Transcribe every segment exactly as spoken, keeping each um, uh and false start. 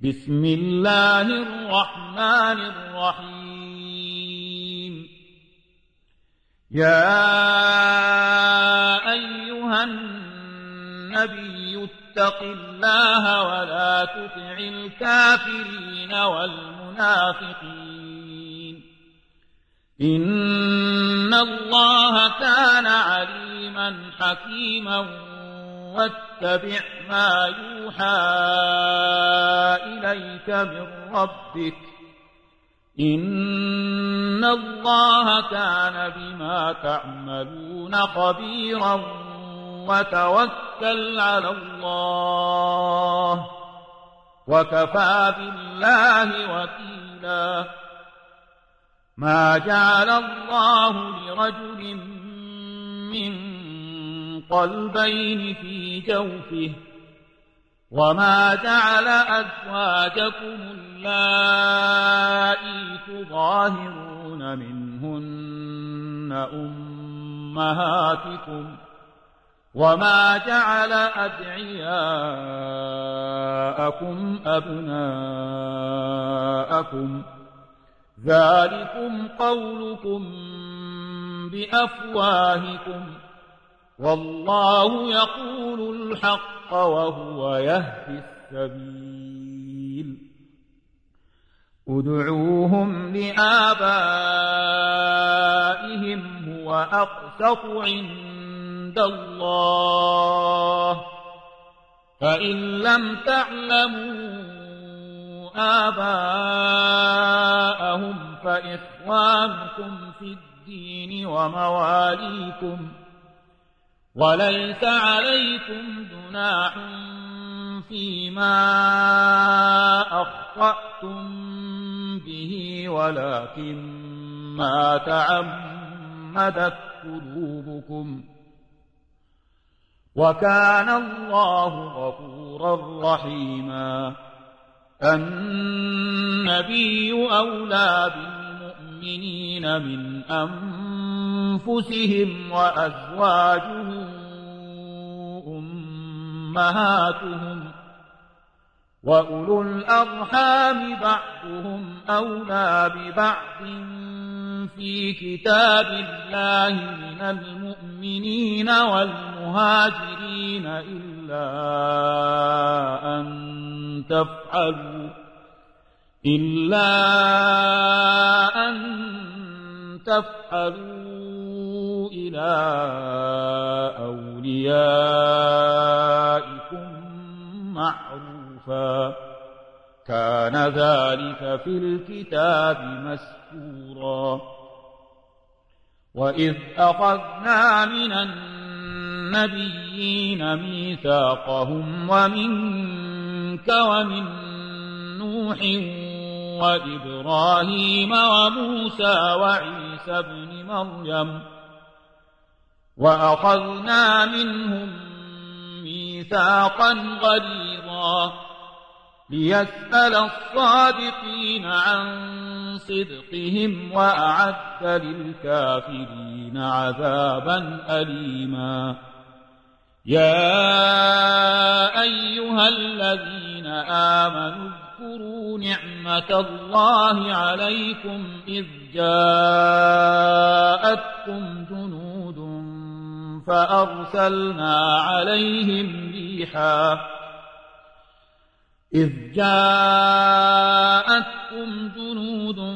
بسم الله الرحمن الرحيم يا أيها النبي اتق الله ولا تطع الكافرين والمنافقين إن الله كان عليما حكيما واتبع ما يوحى إليك من ربك إن الله كان بما تعملون خبيرا وتوكل على الله وكفى بالله وكيلا ما جعل الله لرجل من قلبين في جوفه وما جعل أزواجكم اللائي تظاهرون منهن أمهاتكم وما جعل أدعياءكم أبناءكم ذلكم قولكم بأفواهكم والله يقول الحق وهو يهدي السبيل ادعوهم لآبائهم هو أقسط عند الله فإن لم تعلموا آباءهم فإخوانكم في الدين ومواليكم وليس عليكم جناح فيما أخطأتم به ولكن ما تعمدت قلوبكم وكان الله غفورا رحيما النبي أولى بالمؤمنين من أنفسهم وأزواجه أمهاتهم وأولو الأرحام بعضهم أولى ببعض في كتاب الله من المؤمنين والمهاجرين إلا أن تفعلوا إلا أن تفعلوا إلى أوليائكم معروفا كان ذلك في الكتاب مسطورا وإذ أخذنا من النبيين ميثاقهم ومنك ومن نوح وإبراهيم وموسى وعيسى ابن مريم وأخذنا منهم ميثاقا غليظا ليسأل الصادقين عن صدقهم وأعد للكافرين عذابا أليما يا أيها الذين آمنوا اذكروا نعمة الله عليكم إذ جاءتكم جنود فأرسلنا عليهم ريحا إذ جاءتكم جنود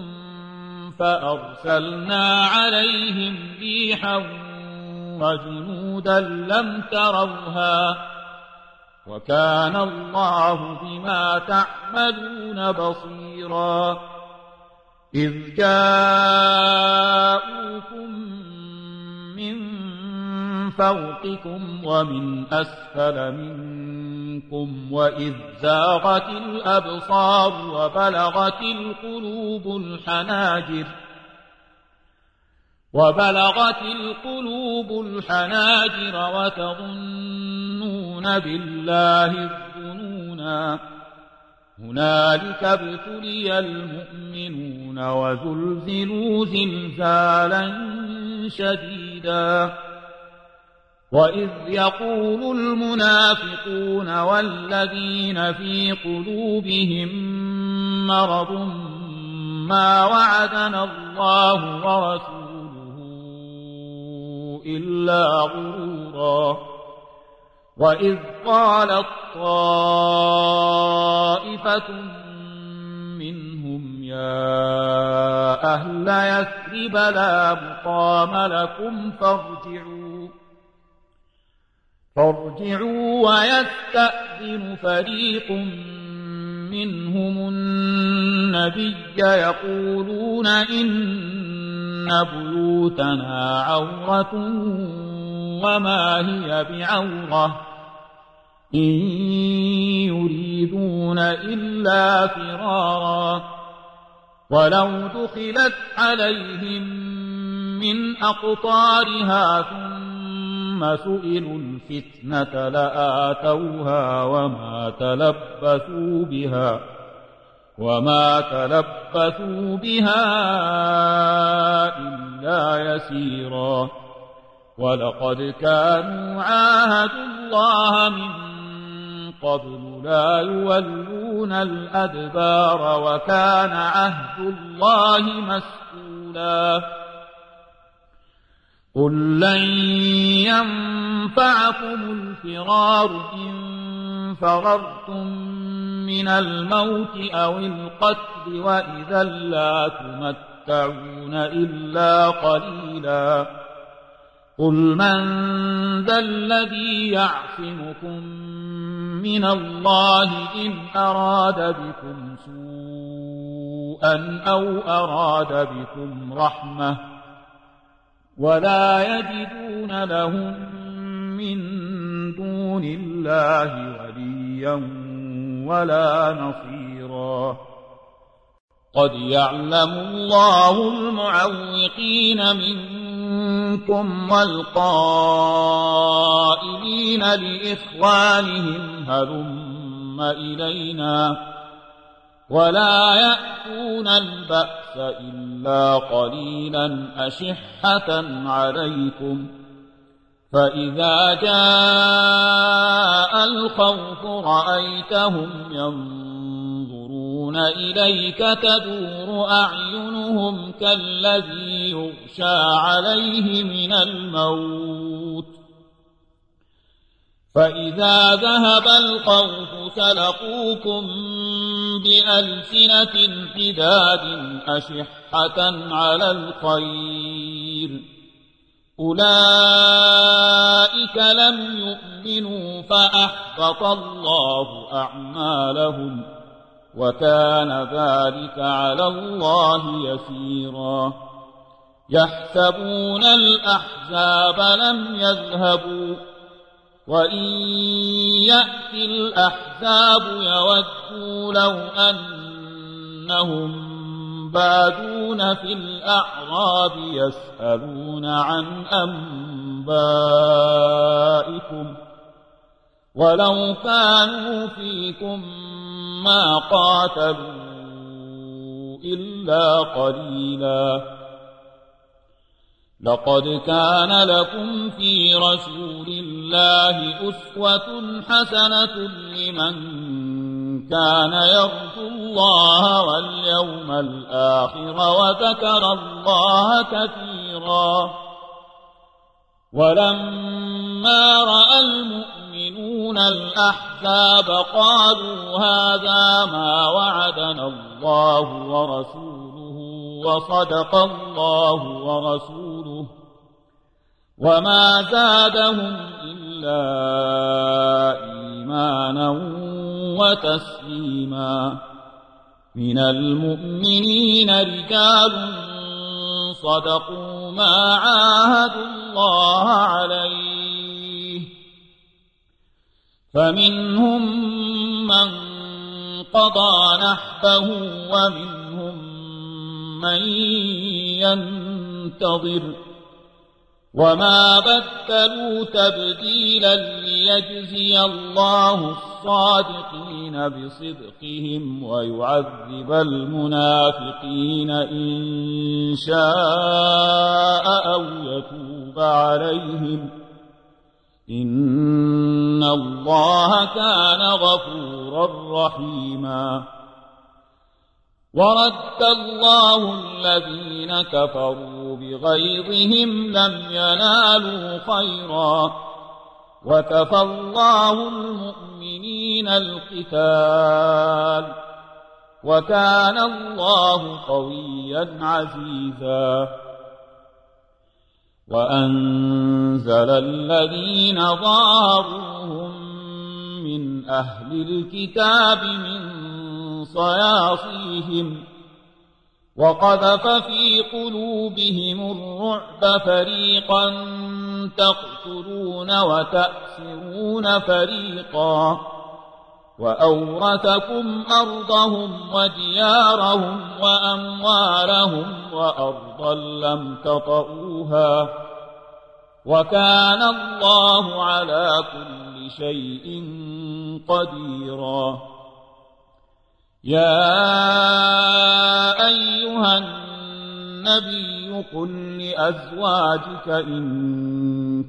فأرسلنا عليهم ريحا وجنودا لم تروها وكان الله بما تعملون بصيرا إذ جاءوكم من فوقكم ومن أسفل منكم وإذ زاغت الأبصار وبلغت القلوب الحناجر وبلغت القلوب الحناجر وتظنون بالله الظنونا هنالك ابتلي المؤمنون وزلزلوا زلزالا شديدا وإذ يقول المنافقون والذين في قلوبهم مرض ما وعدنا الله ورسوله إلا غرورا وإذ قالت طائفة منهم يا أهل يثرب لا مقام لكم فارجعوا فارجعوا ويستأذن فريق منهم النبي يقولون إن بيوتنا عورة وما هي بعورة إن يريدون إلا فرارا ولو دخلت عليهم من أقطارها ثم سئلوا الفتنة لآتوها وما تلبثوا بها وما تلبثوا بها إلا يسيرا ولقد كانوا عاهدوا الله من قبل لا يولون الأدبار وكان عهد الله مسؤولا قل لن ينفعكم الفرار إن فررتم من الموت أو القتل وإذا لا تمتعون إلا قليلا قل من ذا الذي يعصمكم من الله إن أراد بكم سوءا أو أراد بكم رحمة ولا يجدون لهم من دون الله وليا ولا نصيرا قد يعلم الله المعوقين منكم والقائلين لإخوانهم هلم إلينا ولا يأتون البأس إلا قليلا أشحة عليكم فإذا جاء الخوف رأيتهم ينظرون إليك تدور أعينهم كالذي يغشى عليه من الموت فإذا ذهب الخوف سلقوكم بألسنة حداد أشحة على الخير أولئك لم يؤمنوا فأحبط الله أعمالهم وكان ذلك على الله يسيرا يحسبون الأحزاب لم يذهبوا وإن يأتي الأحزاب يودوا لو أنهم بادون في الأعراب يسألون عن أنبائكم ولو كانوا فيكم ما قاتلوا إلا قليلا لقد كان لكم في رسول الله أسوة حسنة لمن كان يرجو الله واليوم الآخر وذكر الله كثيرا ولما رأى المؤمنون الأحزاب قالوا هذا ما وعدنا الله ورسوله وصدق الله ورسوله وما زادهم إلا إيمانا وتسليما من المؤمنين رجال صدقوا ما عاهدوا الله عليه فمنهم من قضى نحبه ومنهم من ينتظر وما بدلوا تبديلا ليجزي الله الصادقين بصدقهم ويعذب المنافقين إن شاء أو يتوب عليهم إن الله كان غفورا رحيما ورد الله الذين كفروا بغيظهم لم ينالوا خيرا وكفى الله المؤمنين القتال وكان الله قويا عزيزا وأنزل الذين ظاهروهم من أهل الكتاب من صياصيهم وقذف في قلوبهم الرعب فريقا تقتلون وتأسرون فريقا وأورثكم أرضهم وديارهم وأموالهم وأرضا لم تطئوها وكان الله على كل شيء قديرا يا أيها النبي قل لأزواجك إن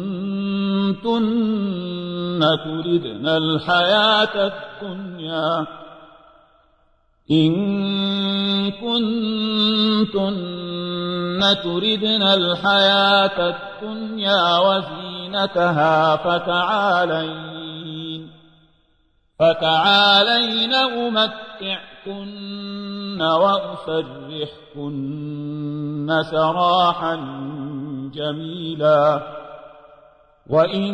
كنتن تردن الحياة الدنيا إن كنتن تردن الحياة الدنيا وزينتها فتعالين فتعالين أمتعكن وأسرحكن سراحا جميلا وإن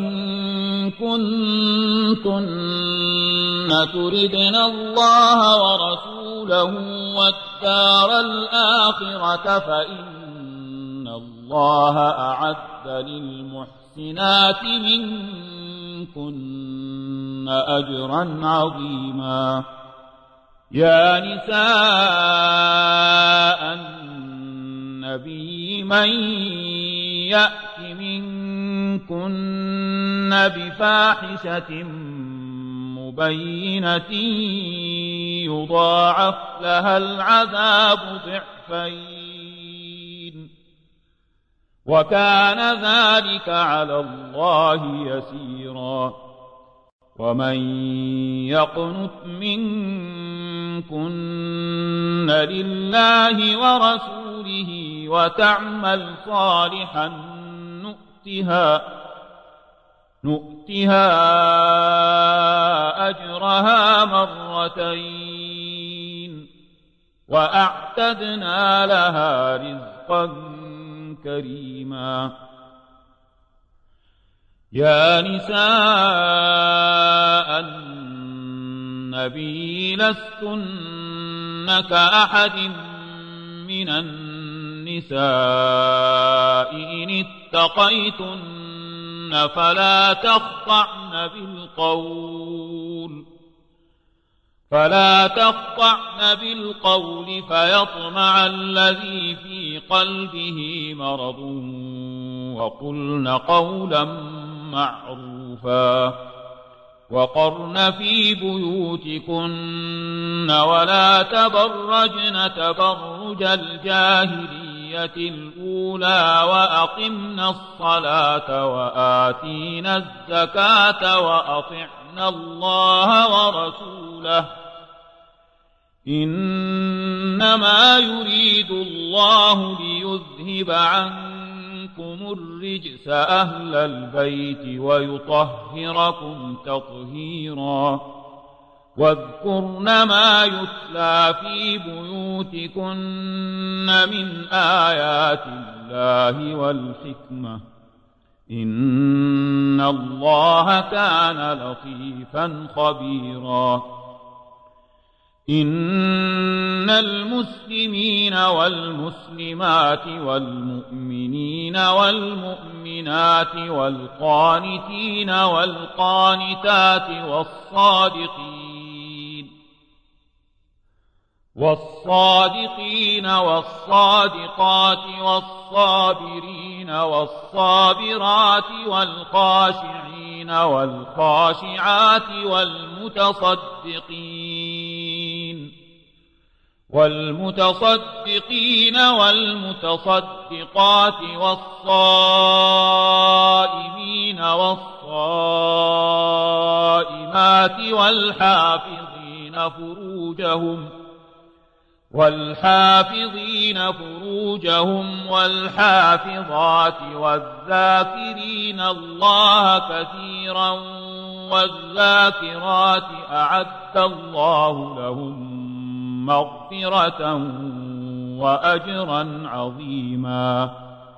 كنتن تردن الله ورسوله والدار الآخرة فإن الله أعد للمحسنات منكن أجرا عظيما يا نساء النبي من يأت منكن بفاحشة مبينة يضاعف لها العذاب ضعفين وكان ذلك على الله يسيرا ومن يقنت منكن لله ورسوله وتعمل صالحا نؤتها نؤتها أجرها مرتين وأعتدنا لها رزقا كريما يا نساء النبي لستن كأحد من النساء إن اتقيتن فلا تخضعن بالقول فلا تخضعن بالقول فيطمع الذي في قلبه مرض وقلن قولا معروفا وقرن في بيوتكن ولا تبرجن تبرج الجاهلية الأولى وأقمنا الصلاة وآتينا الزكاة وأطعنا الله ورسوله إنما يريد الله ليذهب عنكم الرجس أهل البيت ويطهركم تطهيرا واذكرن ما يتلى في بيوتكن من آيات الله والحكمة إن الله كان لطيفا خبيرا إن المسلمين والمسلمات والمؤمنين والمؤمنات والقانتين والقانتات والصادقين والصادقين والصادقات والصابرين والصابرات والخاشعين والخاشعات والمتصدقين والمتصدقين والمتصدقات والصائمين والصائمين والصائمات والحافظين فروجهم والحافظين فروجهم والحافظات والذاكرين الله كثيرا والذاكرات أعد الله لهم مغفرة وأجرا عظيما.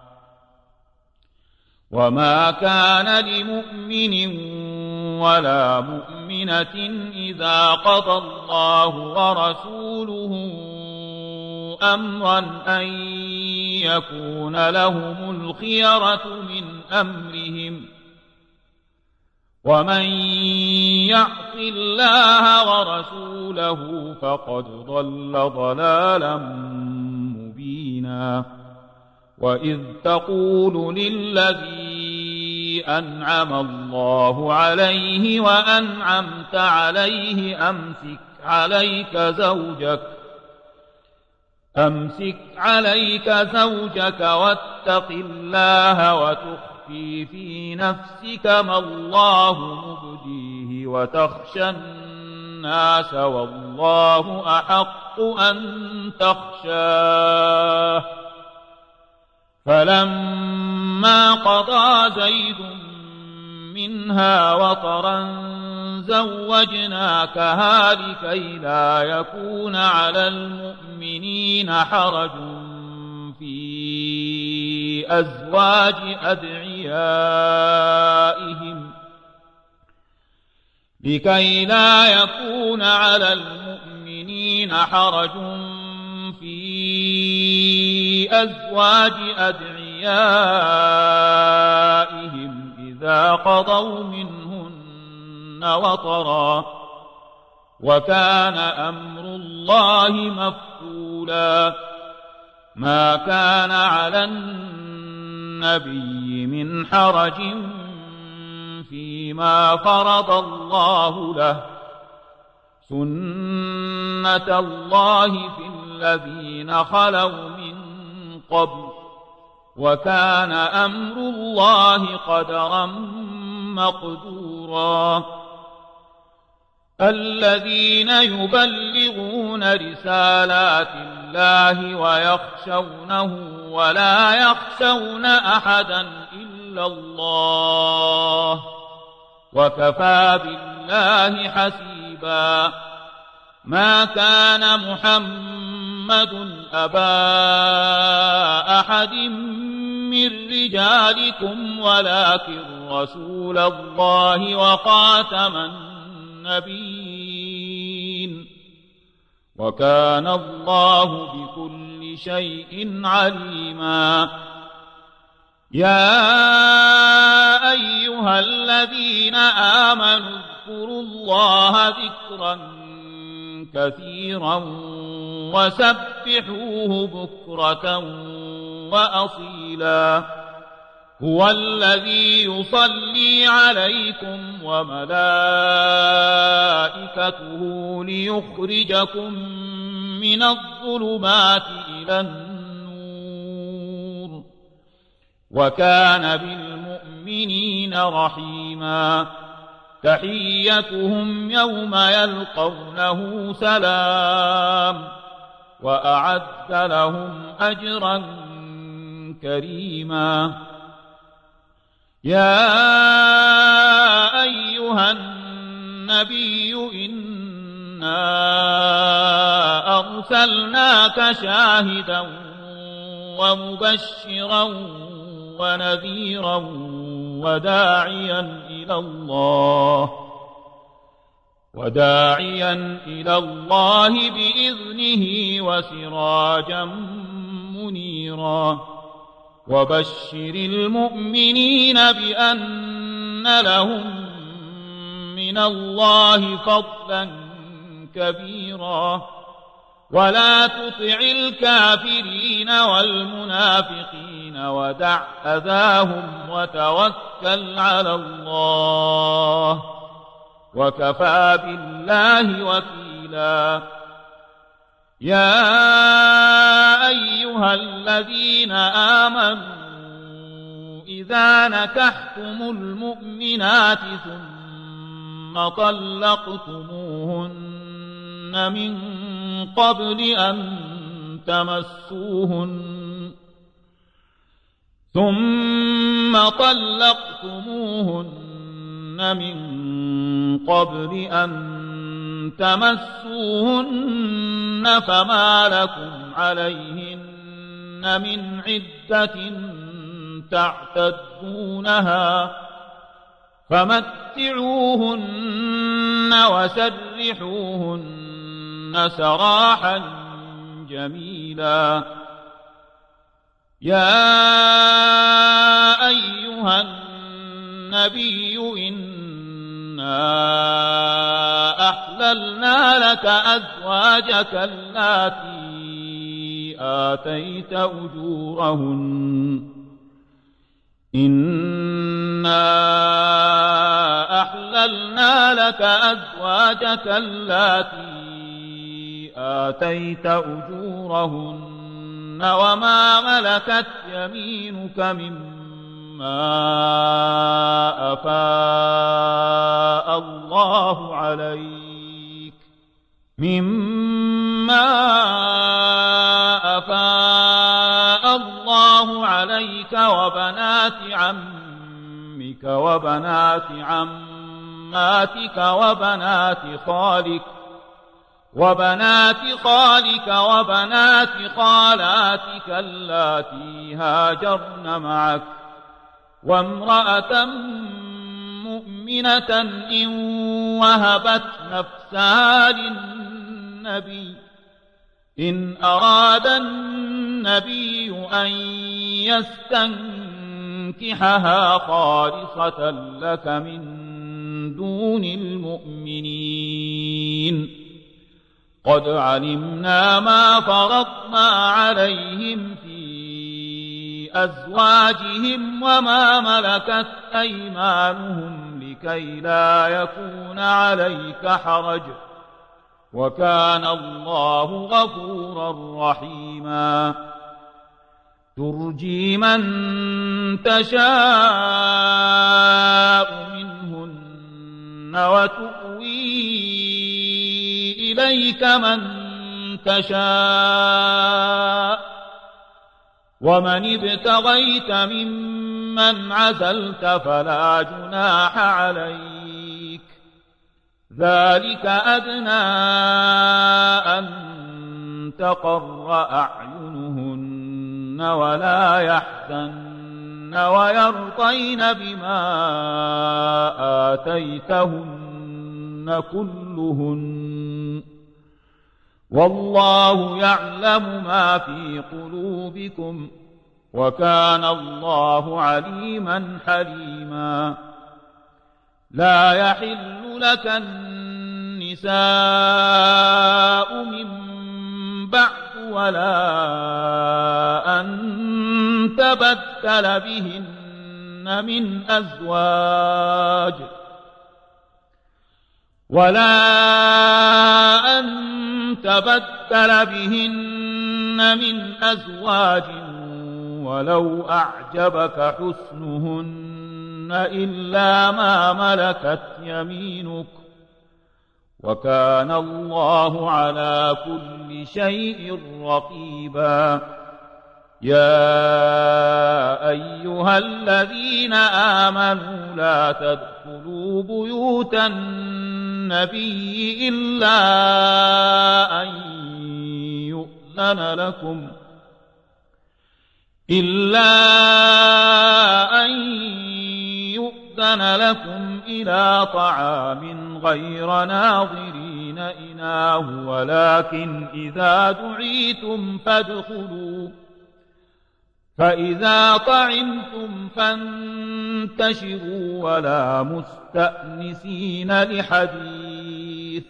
وما كان لمؤمن ولا مؤمنة إذا قضى الله ورسوله أمرا أن يكون لهم الخيرة من أمرهم ومن يعص الله ورسوله فقد ضل ضلالا مبينا. وإذ تقول للذي أنعم الله عليه وأنعمت عليه أمسك عليك زوجك أمسك عليك زوجك واتق الله وتخفي في نفسك ما الله مبديه وتخشى الناس والله أحق أن تخشاه. فلما قضى زيد منها وطرا زوجناكها لكي لا يكون على المؤمنين حرج في أزواج أدعيائهم لكي لا يكون على المؤمنين حرج في أزواج أدعيائهم إذا قضوا منهن وطرا وكان أمر الله مفعولا. ما كان على النبي من حرج فيما فرض الله له سنة الله في الذين خلوا من قبل وكان أمر الله قدرا مقدورا. الذين يبلغون رسالات الله ويخشونه ولا يخشون أحدا إلا الله وكفى بالله حسيبا. ما كان محمد أبا أحد من رجالكم ولكن رسول الله وخاتم النبيين وكان الله بكل شيء عليما. يا أيها الذين آمنوا اذكروا الله ذكرا كثيرا وسبحوه بكرة وأصيلا. هو الذي يصلي عليكم وملائكته ليخرجكم من الظلمات إلى النور وكان بالمؤمنين رحيما. تحيتهم يوم يلقونه سلام وأعد لهم أجرا كريما. يا أيها النبي إنا أرسلناك شاهدا ومبشرا ونذيرا وداعيا إلى الله وداعيا إلى الله بإذنه وسراجا منيرا. وبشر المؤمنين بأن لهم من الله فضلا كبيرا. ولا تطع الكافرين والمنافقين ودع أذاهم وتوكل على الله وكفى بالله وكيلا. يا أيها الذين آمنوا إذا إذا نكحتم المؤمنات ثم طلقتموهن من قبل أن تمسوهن ثم طلقتموهن من قبل أن تمسوهن فما لكم عليهن من عدة تعتدونها فمتعوهن وسرحوهن سراحا جميلا. يا أيها النبي إنا أحللنا لك أزواجك اللاتي آتيت أجورهن إنا أحللنا لك أزواجك اللاتي آتيت أجورهن وما ملكت يمينك مما أفاء الله عليك مما أفاء الله عليك وبنات عمك وبنات عماتك وبنات خالك وبنات خالك وبنات خالاتك اللاتي هاجرن معك وامرأة مؤمنة إن وهبت نفسها للنبي إن أراد النبي أن يستنكحها خالصة لك من دون المؤمنين قد علمنا ما فرضنا عليهم في أزواجهم وما ملكت أيمانهم لكي لا يكون عليك حرج وكان الله غفورا رحيما. ترجي من تشاء منهن وتؤوي إليك من تشاء ومن ابتغيت ممن عزلت فلا جناح عليك ذلك أدنى أن تقر أعينهن ولا يحزن ويرضين بما آتيتهن كلهن والله يعلم ما في قلوبكم وكان الله عليما حليما. لا يحل لك النساء من بعد ولا أن تبدل بهن من أزواج ولا أن تبدل بهن من أزواج ولو أعجبك حسنهن إلا ما ملكت يمينك وكان الله على كل شيء رقيبا. يا أيها الذين آمنوا لا تدخلوا بيوت النبي إلا أن يؤذن لكم إلا أن يؤذن لكم إلى طعام غير ناظرين إناه ولكن إذا دعيتم فادخلوا فإذا طعمتم فانتشروا ولا مستأنسين لحديث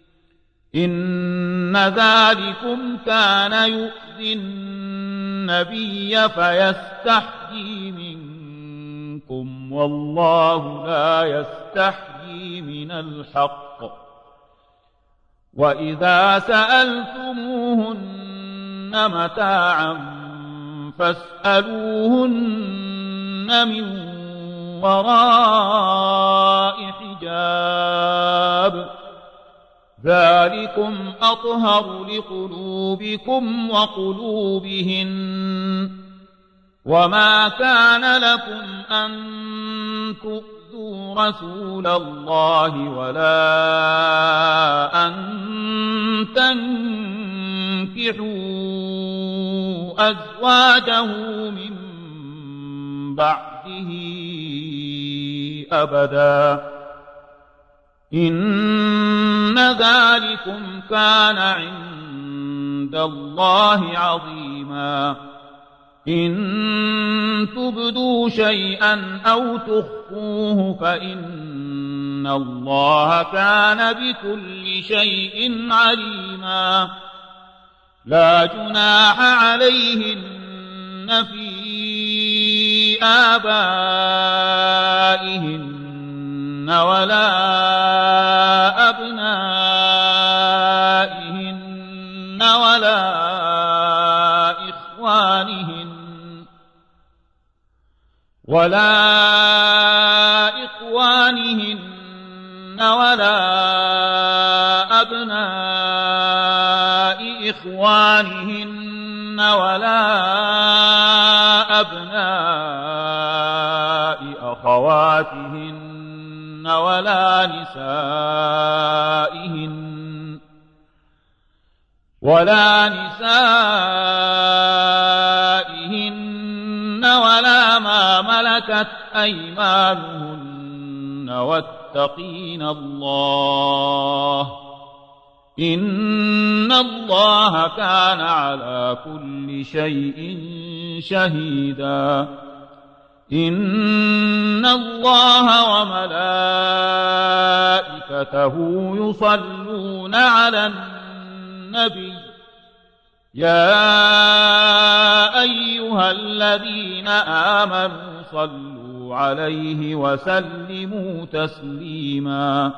إن ذلكم كان يؤذي النبي فيستحيي منكم والله لا يستحيي من الحق. وإذا سألتموهن متاعا فاسألوهن من وراء حجاب ذلكم أطهر لقلوبكم وقلوبهن وما كان لكم أن تؤذوا رسول الله ولا أن تنكحوا أزواجه من بعده أبدا إن ذلكم كان عند الله عظيما إن تبدوا شيئا أو تخفوه فإن الله كان بكل شيء عليما لا جناح عليهن في آبائهن ولا أبنائهن ولا إخوانهن ولا إخوانهن ولا أبناء إخوانهن ولا أبناء أخواتهن ولا نسائهن ولا نسائهن ولا ما ملكت أيمانهن واتقين الله إن الله كان على كل شيء شهيدا إن الله وملائكته يصلون على النبي يا أيها الذين آمنوا صلوا عليه وسلموا تسليما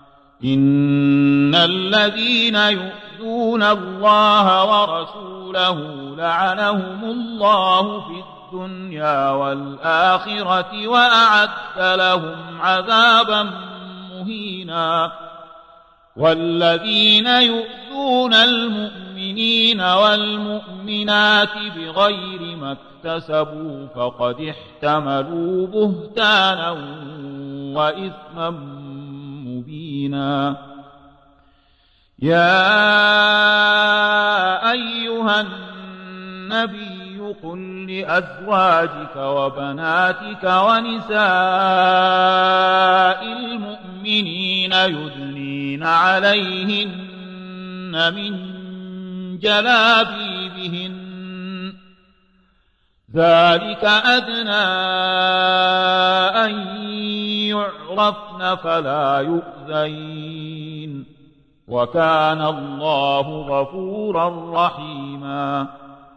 إن الذين يؤذون الله ورسوله لعنهم الله في الدنيا والآخرة وأعد لهم عذابا مهينا والذين يؤذون المؤمنين والمؤمنات بغير ما اكتسبوا فقد احتملوا بهتانا وإثما مبينا يا أيها النبي قل لأزواجك وبناتك ونساء المؤمنين يدنين عليهن من جلابيبهن ذلك أدنى أن يعرفن فلا يؤذين وكان الله غفورا رحيما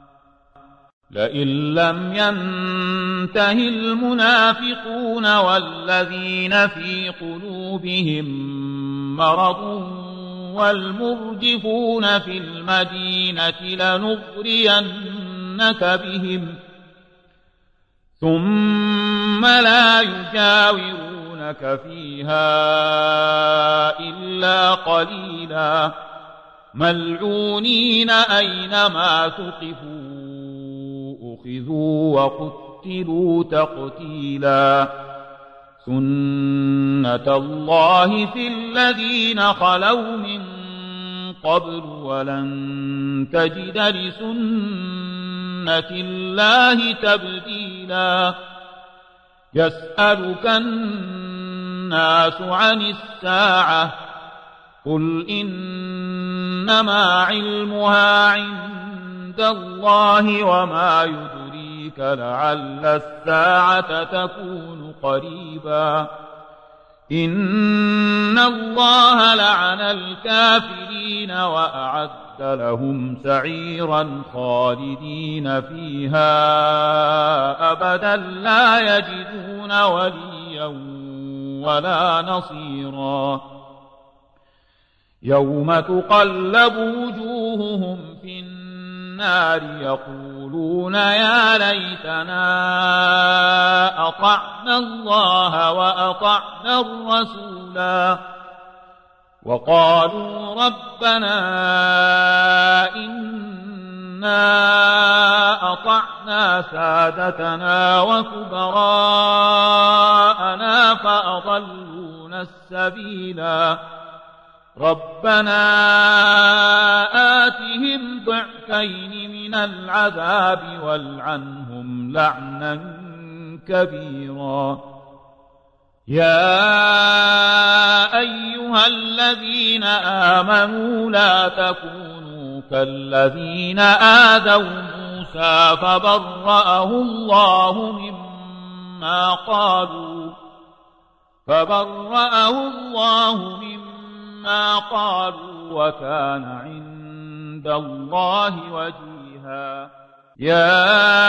لئن لم ينته المنافقون والذين في قلوبهم مرض والمرجفون في المدينة لنغرينك بهم ثم لا يجاورونك فيها إلا قليلا ملعونين أينما ثقفوا أخذوا وقتلوا تقتيلا سنة الله في الذين خلوا من قبل ولن تجد لسنة الله تبديلا يسألك الناس عن الساعة قل إنما علمها عند الله وما يدريك لعل الساعة تكون قريبا إن الله لعن الكافرين وأعد لهم سعيرا خالدين فيها أبدا لا يجدون وليا ولا نصيرا يوم تقلب وجوههم في النار النار يقولون يا ليتنا أطعنا الله وأطعنا الرسولا وقالوا ربنا إنا أطعنا سادتنا وكبراءنا فأضلونا السبيلا ربنا آتهم ضعفين من العذاب والعنهم لعنا كبيرا يا أيها الذين آمنوا لا تكونوا كالذين آذوا موسى فبرأه الله مما قالوا فبرأه الله مما قالوا وكان عند الله وجيها يا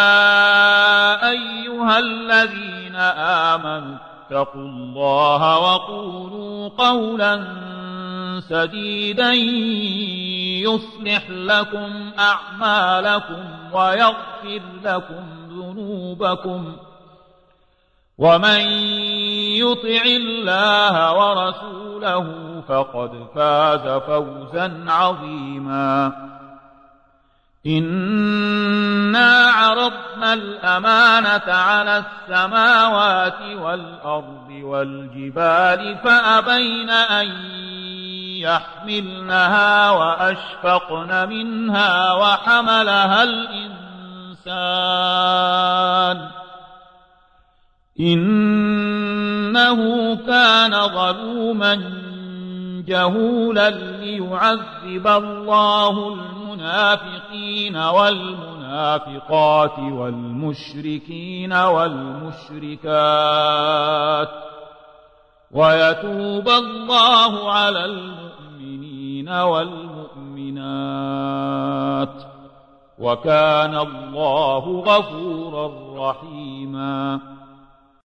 أيها الذين آمنوا اتقوا الله وقولوا قولا سديدا يصلح لكم أعمالكم ويغفر لكم ذنوبكم ومن يطع الله ورسوله فقد فاز فوزا عظيما إنا عرضنا الأمانة على السماوات والأرض والجبال فأبين أن يحملنها وأشفقن منها وحملها الإنسان إنه كان ظلوما جهولا ليعذب الله المنافقين والمنافقات والمشركين والمشركات ويتوب الله على المؤمنين والمؤمنات وكان الله غفورا رحيما